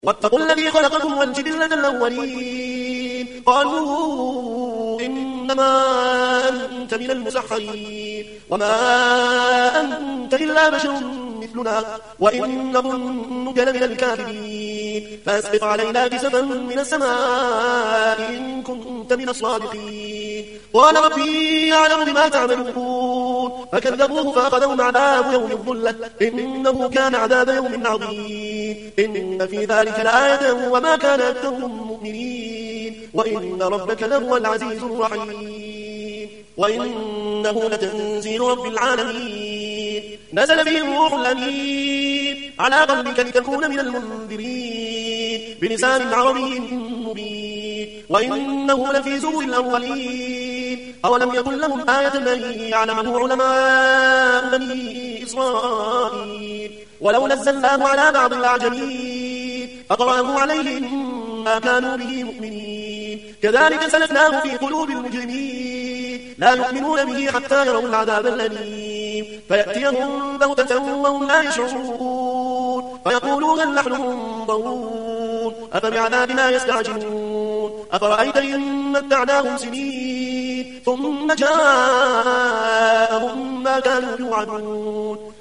واتقوا الذي خلقكم والجبلة الأولين قالوا إنما أنت من المسحرين وما أنت إلا بشر مثلنا وإن ظنك لمن الكاذبين فأسبق علينا كسفا من السماء إن كنت من الصادقين قال ربي يعلم بما تعملون فكذبوه فأخذهم عذاب يوم الظلة إنه كان عذاب يوم عظيم إن في ذلك لآية وما كان أكثرهم مؤمنين وإن ربك لهو العزيز الرحيم وإنه لتنزيل رب العالمين نزل به الروح الأمين على قلبك لتكون من المنذرين بلسان عربي مبين وإنه لفي زبر الأولين أولم يكن لهم آية أن يعلمه علماء بني إسرائيل ولو نزلناه على بعض الأعجمين فقرأه عليهم ما كانوا به مؤمنين كذلك سلكناه في قلوب المجرمين لا يؤمنون به حتى يروا العذاب الأليم فيأتيهم بغتة وهم لا يشعرون فيقولون هل نحن منظرون أفبعذابنا يستعجلون أفرأيت إن متعناهم سنين ثم جاءهم ما كانوا يوعدون